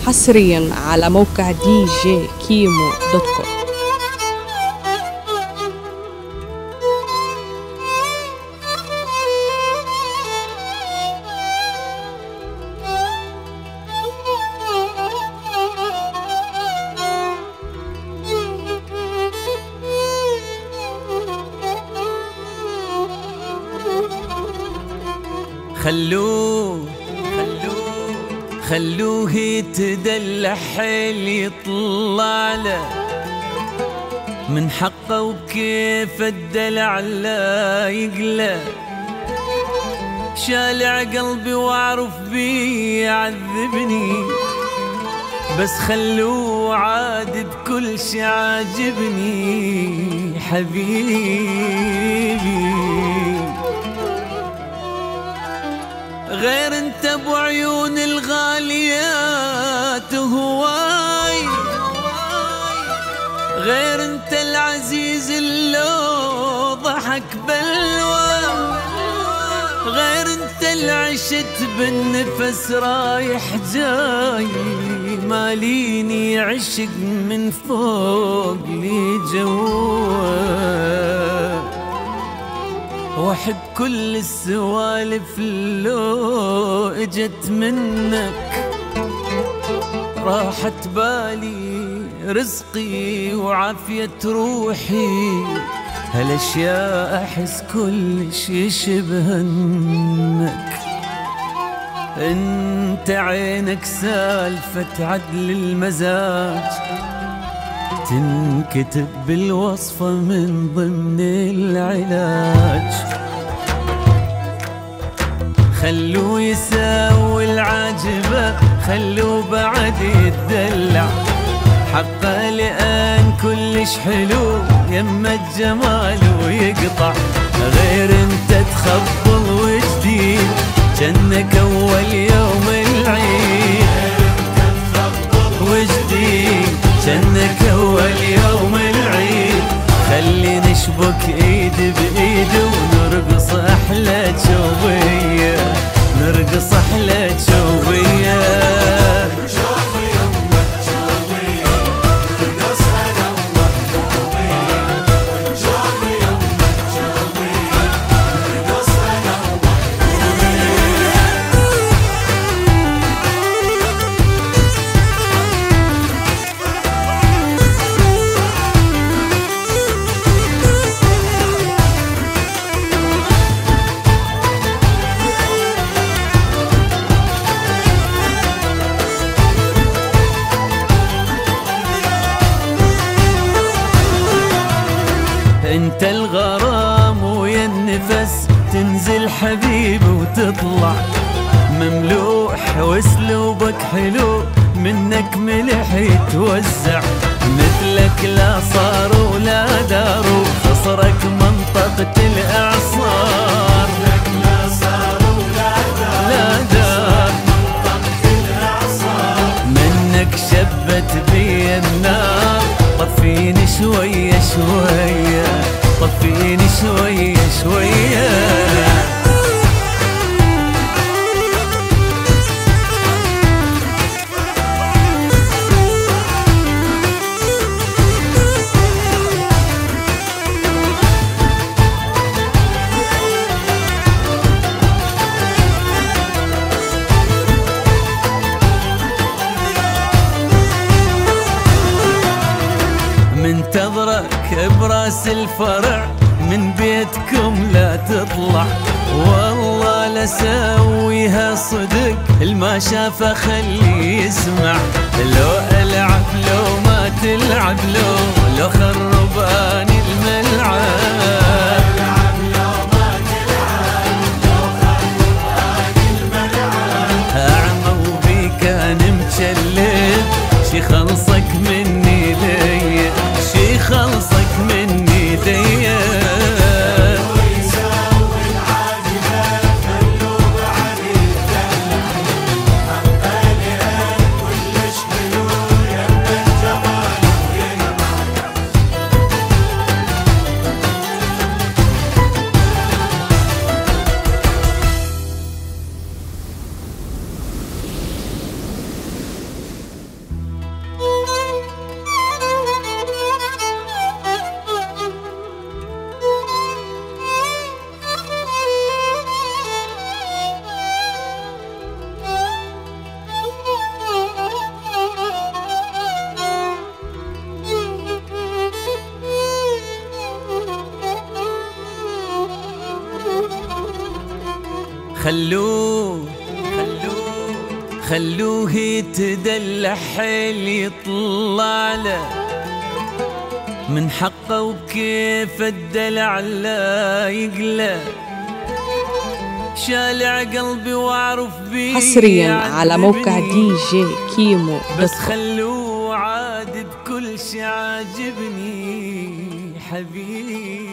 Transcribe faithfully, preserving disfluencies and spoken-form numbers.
حصريا على موقع دي جي كيمو دوت كوم. خلوه خلوه خلوه يتدلع حيل يطلع له من حقه، وبكيف الدلع لا يقله. شالع قلبي واعرف بيه يعذبني، بس خلوه عاد بكل شي عاجبني حبيبي. غير انت ابو عيون الغاليات هواي، غير انت العزيز اللو ضحك بلوى، غير انت العشت بالنفس رايح جاي، ماليني عشق من فوق لي جوا، واحب كل السوالف لو اجت منك، راحت بالي رزقي وعافية روحي، هالاشياء احس كل شي شبهنك. انت عينك سالفة عدل المزاج، تنكتب بالوصفة من ضمن العلاج. خلوه يساوي العاجبة، خلوه بعد يتدلع، حقه لأن كلش حلو يما الجمال ويقطع. غير انت تخبل وجديد جنك اول يوم العيد، وجديد جنك اول يوم العيد. خلي نشبك ايد بايد ونرقص احلى شوبيه، نرقص احلى شوبيه. انت الغرام ويا النفس، تنزل حبيب وتطلع مملوح، واسلوبك حلو منك ملح يتوزع. مثلك لا صار ولا دار، خصرك منطقة الاعصار، لا صار ولا دار منطقة الاعصار. منك شبت بي النار، طفيني شوية شوية، طفيني شوية شوية. منتظرك براس الفرع، من بيتكم لا تطلع، والله لسويها صدق الما شافه خلي يسمع. لو العب لو ما تلعب، لو لو خرباني الملعب، اعمى وبيك انا مجلد، شي خلصك مني ليا، شي خلصك مني ليا. خلوه خلوه خلوه يتدلع حيل يطلع له من حقه وكيف الدلع لا يقله شالع قلبي واعرف بيه حصريا على موقع دي جي كيمو. بس خلوه عاد بكل شي عاجبني حبيبي.